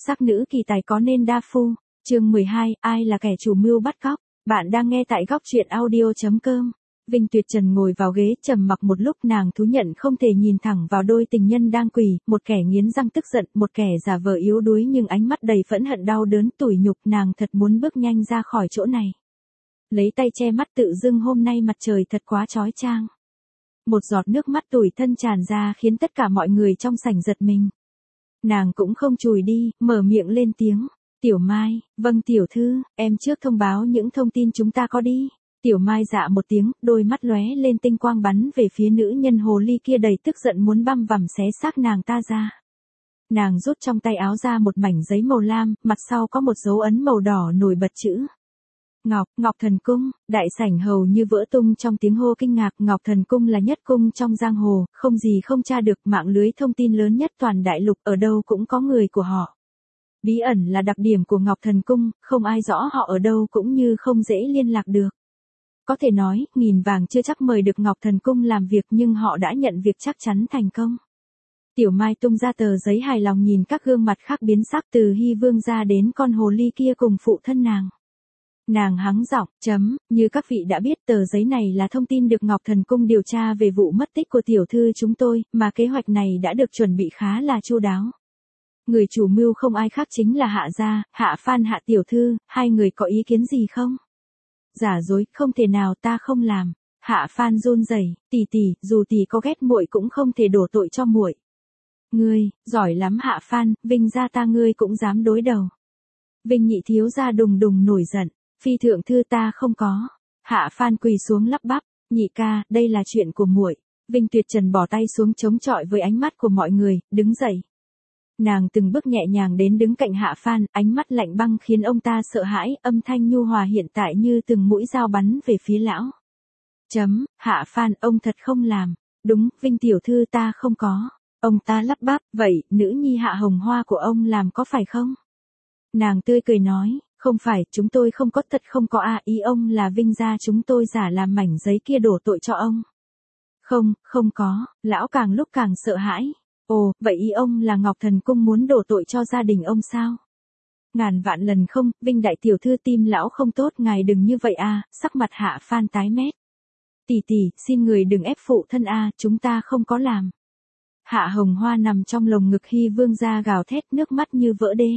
Sắc nữ kỳ tài có nên đa phu. Chương 12, ai là kẻ chủ mưu bắt cóc? Bạn đang nghe tại góc truyện audio.com. Vinh Tuyệt Trần ngồi vào ghế trầm mặc một lúc, nàng thú nhận không thể nhìn thẳng vào đôi tình nhân đang quỳ, một kẻ nghiến răng tức giận, một kẻ giả vờ yếu đuối nhưng ánh mắt đầy phẫn hận đau đớn tủi nhục, nàng thật muốn bước nhanh ra khỏi chỗ này. Lấy tay che mắt tự dưng hôm nay mặt trời thật quá chói chang. Một giọt nước mắt tủi thân tràn ra khiến tất cả mọi người trong sảnh giật mình. Nàng cũng không chùi đi, mở miệng lên tiếng. Tiểu Mai, vâng tiểu thư, em trước thông báo những thông tin chúng ta có đi. Tiểu Mai dạ một tiếng, đôi mắt lóe lên tinh quang bắn về phía nữ nhân hồ ly kia đầy tức giận muốn băm vằm xé xác nàng ta ra. Nàng rút trong tay áo ra một mảnh giấy màu lam, mặt sau có một dấu ấn màu đỏ nổi bật chữ Ngọc Thần Cung. Đại sảnh hầu như vỡ tung trong tiếng hô kinh ngạc. Ngọc Thần Cung là nhất cung trong giang hồ, không gì không tra được, mạng lưới thông tin lớn nhất toàn đại lục, ở đâu cũng có người của họ. Bí ẩn là đặc điểm của Ngọc Thần Cung, không ai rõ họ ở đâu cũng như không dễ liên lạc được. Có thể nói, nghìn vàng chưa chắc mời được Ngọc Thần Cung làm việc, nhưng họ đã nhận việc chắc chắn thành công. Tiểu Mai tung ra tờ giấy hài lòng nhìn các gương mặt khác biến sắc, từ Hy Vương ra đến con hồ ly kia cùng phụ thân nàng. Nàng hắng giọng, như các vị đã biết, tờ giấy này là thông tin được Ngọc Thần Cung điều tra về vụ mất tích của tiểu thư chúng tôi, mà kế hoạch này đã được chuẩn bị khá là chu đáo. Người chủ mưu không ai khác chính là Hạ gia, Hạ Phan Hạ tiểu thư, hai người có ý kiến gì không? Giả dối, không thể nào, ta không làm. Hạ Phan run rẩy, tỷ, dù tỷ có ghét muội cũng không thể đổ tội cho muội. Ngươi, giỏi lắm Hạ Phan, Vinh gia ta ngươi cũng dám đối đầu. Vinh nhị thiếu gia đùng đùng nổi giận, phi thượng thư ta không có. Hạ Phan quỳ xuống lắp bắp, nhị ca, đây là chuyện của muội. Vinh Tuyệt Trần bỏ tay xuống chống chọi với ánh mắt của mọi người, đứng dậy. Nàng từng bước nhẹ nhàng đến đứng cạnh Hạ Phan, ánh mắt lạnh băng khiến ông ta sợ hãi, âm thanh nhu hòa hiện tại như từng mũi dao bắn về phía lão. Hạ Phan, ông thật không làm. Đúng, Vinh tiểu thư ta không có. Ông ta lắp bắp, vậy, nữ nhi Hạ Hồng Hoa của ông làm có phải không? Nàng tươi cười nói, không phải, chúng tôi không có, thật không có ý ông là Vinh gia chúng tôi giả làm mảnh giấy kia đổ tội cho ông. Không có, lão càng lúc càng sợ hãi. Ồ, vậy ý ông là Ngọc Thần Cung muốn đổ tội cho gia đình ông sao? Ngàn vạn lần không, Vinh đại tiểu thư tim lão không tốt, ngài đừng như vậy sắc mặt Hạ Phan tái mét. Tỷ, xin người đừng ép phụ thân chúng ta không có làm. Hạ Hồng Hoa nằm trong lồng ngực Hy Vương gia gào thét, nước mắt như vỡ đê.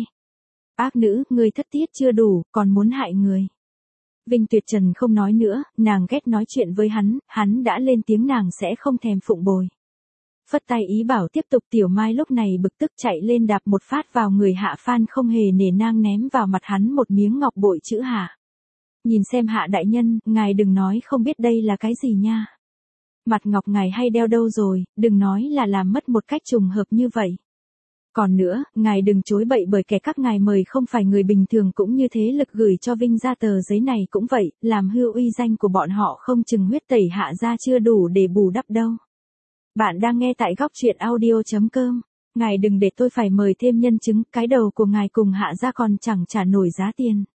Ác nữ, người thất tiết chưa đủ, còn muốn hại người. Vinh Tuyệt Trần không nói nữa, nàng ghét nói chuyện với hắn đã lên tiếng nàng sẽ không thèm phụng bồi. Phất tay ý bảo tiếp tục. Tiểu Mai lúc này bực tức chạy lên đạp một phát vào người Hạ Phan, không hề nể nang ném vào mặt hắn một miếng ngọc bội chữ Hạ. Nhìn xem Hạ đại nhân, ngài đừng nói không biết đây là cái gì nha. Mặt ngọc ngài hay đeo đâu rồi, đừng nói là làm mất một cách trùng hợp như vậy. Còn nữa, ngài đừng chối bậy, bởi kẻ các ngài mời không phải người bình thường, cũng như thế lực gửi cho Vinh ra tờ giấy này cũng vậy, làm hư uy danh của bọn họ, không chừng huyết tẩy Hạ ra chưa đủ để bù đắp đâu. Bạn đang nghe tại góc truyện audio.com. Ngài đừng để tôi phải mời thêm nhân chứng, cái đầu của ngài cùng Hạ ra còn chẳng trả nổi giá tiền.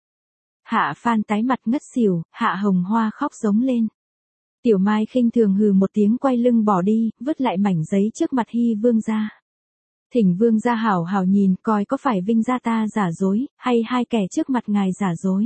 Hạ Phan tái mặt ngất xỉu, Hạ Hồng Hoa khóc giống lên. Tiểu Mai khinh thường hừ một tiếng, quay lưng bỏ đi, vứt lại mảnh giấy trước mặt Hy Vương gia. Thỉnh Vương gia hảo hảo nhìn coi có phải Vinh gia ta giả dối, hay hai kẻ trước mặt ngài giả dối.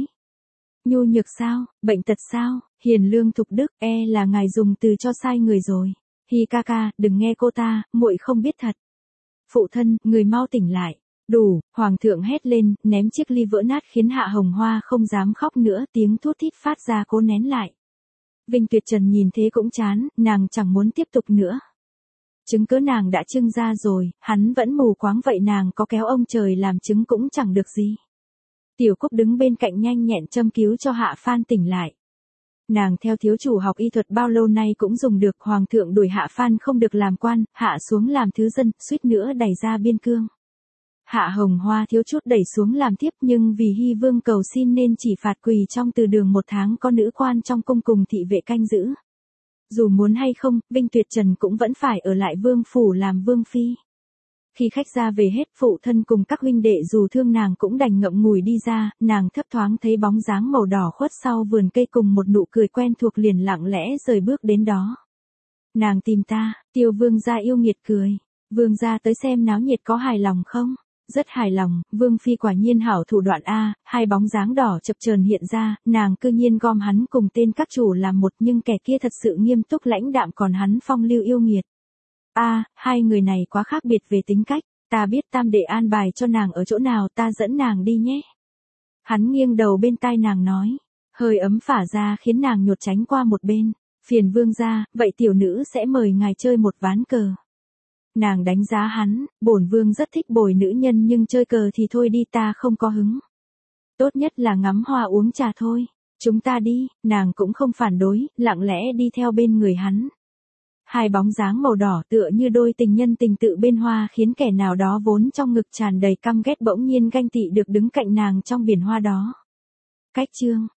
Nhu nhược sao, bệnh tật sao, hiền lương thục đức, là ngài dùng từ cho sai người rồi. Hi ca ca, đừng nghe cô ta, muội không biết thật. Phụ thân, người mau tỉnh lại. Đủ, Hoàng thượng hét lên, ném chiếc ly vỡ nát khiến Hạ Hồng Hoa không dám khóc nữa, tiếng thút thít phát ra cố nén lại. Vinh Tuyệt Trần nhìn thế cũng chán, nàng chẳng muốn tiếp tục nữa. Chứng cớ nàng đã trưng ra rồi, hắn vẫn mù quáng vậy, nàng có kéo ông trời làm chứng cũng chẳng được gì. Tiểu Cúc đứng bên cạnh nhanh nhẹn châm cứu cho Hạ Phan tỉnh lại. Nàng theo thiếu chủ học y thuật bao lâu nay cũng dùng được. Hoàng thượng đuổi Hạ Phan không được làm quan, hạ xuống làm thứ dân, suýt nữa đẩy ra biên cương. Hạ Hồng Hoa thiếu chút đẩy xuống làm tiếp, nhưng vì Hy Vương cầu xin nên chỉ phạt quỳ trong từ đường 1 tháng, có nữ quan trong cung cùng thị vệ canh giữ. Dù muốn hay không, Vinh Tuyệt Trần cũng vẫn phải ở lại vương phủ làm vương phi. Khi khách ra về hết, phụ thân cùng các huynh đệ dù thương nàng cũng đành ngậm ngùi đi ra, nàng thấp thoáng thấy bóng dáng màu đỏ khuất sau vườn cây cùng một nụ cười quen thuộc, liền lặng lẽ rời bước đến đó. Nàng tìm ta, Tiêu Vương gia yêu nghiệt cười. Vương gia tới xem náo nhiệt có hài lòng không? Rất hài lòng, Vương Phi quả nhiên hảo thủ đoạn A, hai bóng dáng đỏ chập chờn hiện ra, nàng cư nhiên gom hắn cùng tên các chủ làm một, nhưng kẻ kia thật sự nghiêm túc lãnh đạm, còn hắn phong lưu yêu nghiệt. A, hai người này quá khác biệt về tính cách, ta biết tam đệ an bài cho nàng ở chỗ nào, ta dẫn nàng đi nhé. Hắn nghiêng đầu bên tai nàng nói, hơi ấm phả ra khiến nàng nhột tránh qua một bên. Phiền Vương gia, vậy tiểu nữ sẽ mời ngài chơi một ván cờ. Nàng đánh giá hắn, bổn vương rất thích bồi nữ nhân nhưng chơi cờ thì thôi đi, ta không có hứng. Tốt nhất là ngắm hoa uống trà thôi. Chúng ta đi, nàng cũng không phản đối, lặng lẽ đi theo bên người hắn. Hai bóng dáng màu đỏ tựa như đôi tình nhân tình tự bên hoa, khiến kẻ nào đó vốn trong ngực tràn đầy căm ghét bỗng nhiên ganh tị được đứng cạnh nàng trong biển hoa đó. Cách chương